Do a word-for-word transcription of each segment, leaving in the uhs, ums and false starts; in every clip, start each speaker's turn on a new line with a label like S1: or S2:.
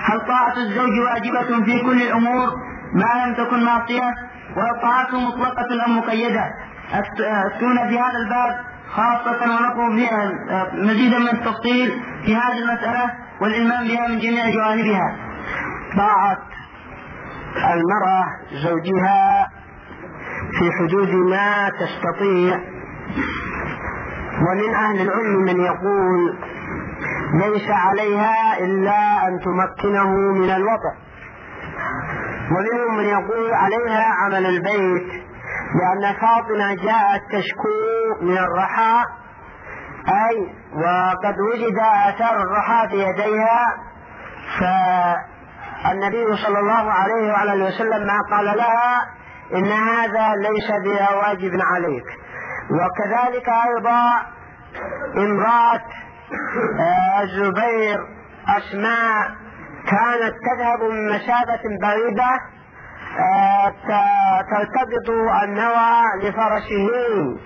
S1: هل طاعة الزوج واجبة في كل الأمور ما لم تكن معصية؟ وهل طاعته مطلقة أم مقيدة؟ أفتونا في هذا الباب خاصة ونقوم فيها مزيدا من التفصيل في هذه المسألة والإلمام بها من جميع جوانبها.
S2: طاعة المرأة زوجها في حدود ما تستطيع، ومن أهل العلم من يقول ليس عليها إلا أن تمكنه من الوطء، ومنهم من يقول عليها عمل البيت، لأن فاطمة جاءت تشكو من الرحاء، أي وقد وجد آثار الرحاء في يديها، فالنبي صلى الله عليه وعلى وسلم ما قال لها إن هذا ليس بواجب عليك. وكذلك أيضا امرأة الزبير أسماء كانت تذهب من مسافة بعيدة تلتقط النوى لفرسهن،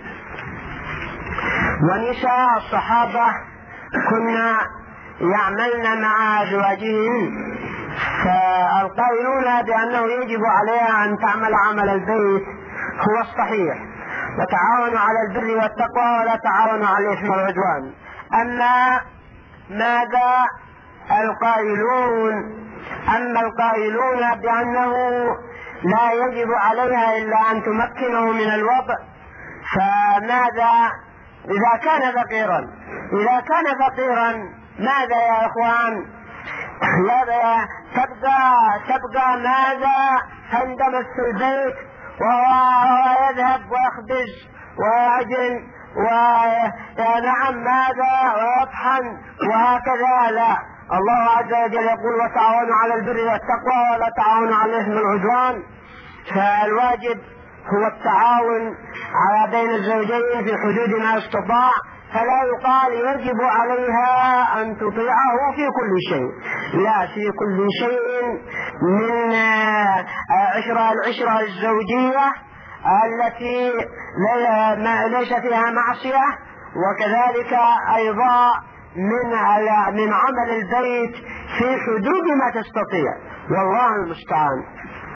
S2: ونساء الصحابة كنا يعملن مع أزواجهن، فالقائلون بأنه يجب عليها أن تعمل عمل البيت هو الصحيح، وتعاونوا على البر والتقوى ولا تعاونوا على الإثم والعدوان. أما ماذا القائلون أما القائلون بأنه لا يجب عليها إلا أن تمكنه من الوضع، فماذا إذا كان فقيرا إذا كان فقيرا ماذا يا إخوان؟ لا تبقى تبقى ماذا تندمج في البيت وهو يذهب ويخبز ويعجن ونعم ماذا ويطحن وهكذا؟ لا، الله عز وجل يقول وتعاونوا على البر والتقوى ولا تعاونوا على الإثم والعدوان. فالواجب هو التعاون على بين الزوجين في حدود ما استطاع، فلا يقال يجب عليها أن تطيعه في كل شيء، لا، في كل شيء من عشرة العشرة الزوجية التي ليس فيها معصية، وكذلك أيضا من من عمل البيت في حدود ما تستطيع، والله المستعان.